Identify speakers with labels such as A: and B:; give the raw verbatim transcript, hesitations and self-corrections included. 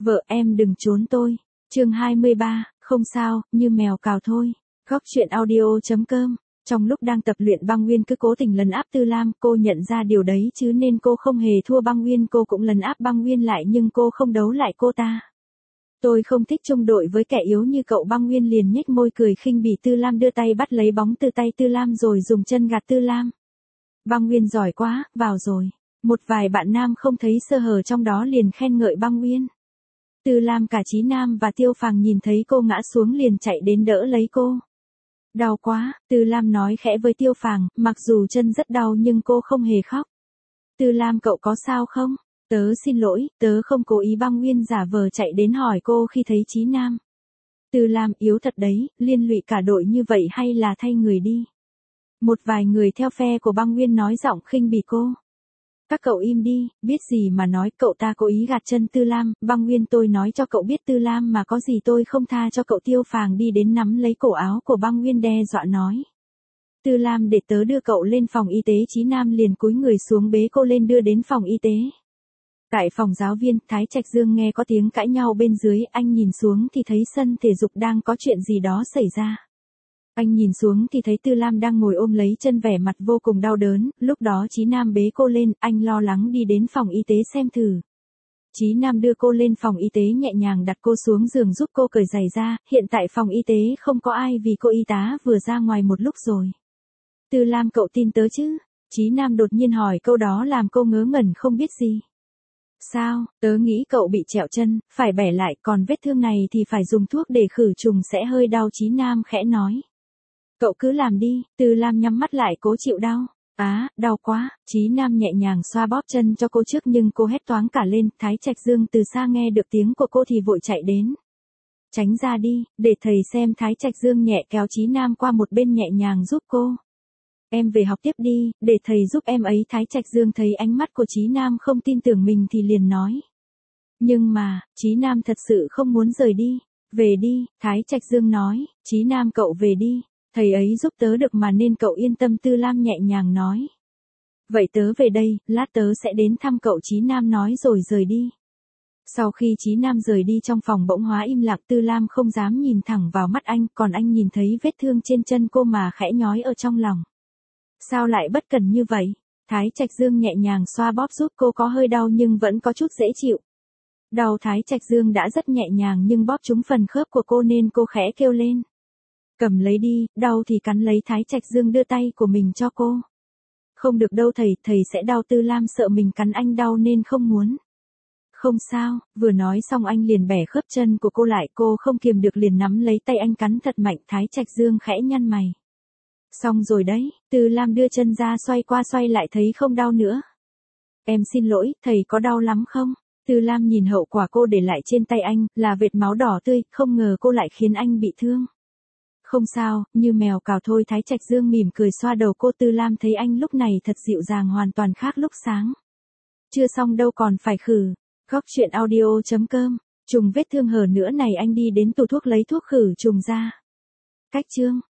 A: Vợ em đừng trốn tôi. Chương hai mươi ba, không sao, như mèo cào thôi. Góc truyện audio.com. Trong lúc đang tập luyện băng nguyên cứ cố tình lấn áp Tư Lam, cô nhận ra điều đấy chứ nên cô không hề thua băng nguyên, cô cũng lấn áp băng nguyên lại nhưng cô không đấu lại cô ta. Tôi không thích chung đội với kẻ yếu như cậu. Băng nguyên liền nhếch môi cười khinh bỉ. Tư Lam đưa tay bắt lấy bóng từ tay Tư Lam rồi dùng chân gạt Tư Lam. Băng nguyên giỏi quá, vào rồi. Một vài bạn nam không thấy sơ hở trong đó liền khen ngợi băng nguyên. Tư Lam, cả Chí Nam và Tiêu Phàng nhìn thấy cô ngã xuống liền chạy đến đỡ lấy cô. Đau quá, Tư Lam nói khẽ với Tiêu Phàng, mặc dù chân rất đau nhưng cô không hề khóc. Tư Lam, cậu có sao không? Tớ xin lỗi, tớ không cố ý. Băng nguyên giả vờ chạy đến hỏi cô khi thấy Chí Nam. Tư Lam, yếu thật đấy, liên lụy cả đội như vậy hay là thay người đi. Một vài người theo phe của băng nguyên nói giọng khinh bỉ cô. Các cậu im đi, biết gì mà nói. Cậu ta cố ý gạt chân Tư Lam. Băng nguyên, tôi nói cho cậu biết Tư Lam mà có gì tôi không tha cho cậu. Tiêu Phàng đi đến nắm lấy cổ áo của băng nguyên đe dọa nói. Tư Lam, để tớ đưa cậu lên phòng y tế. Chí Nam liền cúi người xuống bế cô lên đưa đến phòng y tế. Tại phòng giáo viên, Thái Trạch Dương nghe có tiếng cãi nhau bên dưới, anh nhìn xuống thì thấy sân thể dục đang có chuyện gì đó xảy ra. Anh nhìn xuống thì thấy Tư Lam đang ngồi ôm lấy chân vẻ mặt vô cùng đau đớn, lúc đó Chí Nam bế cô lên, anh lo lắng đi đến phòng y tế xem thử. Chí Nam đưa cô lên phòng y tế nhẹ nhàng đặt cô xuống giường giúp cô cởi giày ra, hiện tại phòng y tế không có ai vì cô y tá vừa ra ngoài một lúc rồi. Tư Lam, cậu tin tớ chứ? Chí Nam đột nhiên hỏi câu đó làm cô ngớ ngẩn không biết gì. Sao, tớ nghĩ cậu bị trẹo chân, phải bẻ lại, còn vết thương này thì phải dùng thuốc để khử trùng sẽ hơi đau. Chí Nam khẽ nói. Cậu cứ làm đi. Tư Lam nhắm mắt lại cố chịu đau. Á, đau quá. Chí Nam nhẹ nhàng xoa bóp chân cho cô trước nhưng cô hét toáng cả lên. Thái Trạch Dương từ xa nghe được tiếng của cô thì vội chạy đến. Tránh ra đi, để thầy xem. Thái Trạch Dương nhẹ kéo Chí Nam qua một bên nhẹ nhàng giúp cô. Em về học tiếp đi, để thầy giúp em ấy. Thái Trạch Dương thấy ánh mắt của Chí Nam không tin tưởng mình thì liền nói. Nhưng mà, Chí Nam thật sự không muốn rời đi. Về đi, Thái Trạch Dương nói. Chí Nam, cậu về đi. Thầy ấy giúp tớ được mà nên cậu yên tâm. Tư Lam nhẹ nhàng nói. Vậy tớ về đây, lát tớ sẽ đến thăm cậu. Chí Nam nói rồi rời đi. Sau khi Chí Nam rời đi trong phòng bỗng hóa im lặng. Tư Lam không dám nhìn thẳng vào mắt anh, còn anh nhìn thấy vết thương trên chân cô mà khẽ nhói ở trong lòng. Sao lại bất cần như vậy? Thái Trạch Dương nhẹ nhàng xoa bóp giúp cô, có hơi đau nhưng vẫn có chút dễ chịu. Đau Thái Trạch Dương đã rất nhẹ nhàng nhưng bóp trúng phần khớp của cô nên cô khẽ kêu lên. Cầm lấy đi, đau thì cắn lấy. Thái Trạch Dương đưa tay của mình cho cô. Không được đâu thầy, thầy sẽ đau. Tư Lam sợ mình cắn anh đau nên không muốn. Không sao, vừa nói xong anh liền bẻ khớp chân của cô lại, cô không kiềm được liền nắm lấy tay anh cắn thật mạnh. Thái Trạch Dương khẽ nhăn mày. Xong rồi đấy. Tư Lam đưa chân ra xoay qua xoay lại thấy không đau nữa. Em xin lỗi, thầy có đau lắm không? Tư Lam nhìn hậu quả cô để lại trên tay anh, là vệt máu đỏ tươi, không ngờ cô lại khiến anh bị thương. Không sao, như mèo cào thôi. Thái Trạch Dương mỉm cười xoa đầu cô. Tư Lam thấy anh lúc này thật dịu dàng, hoàn toàn khác lúc sáng. Chưa xong đâu, còn phải khử. Góc truyện audio.com. Trùng vết thương hở nữa này, anh đi đến tủ thuốc lấy thuốc khử trùng ra. Cách chương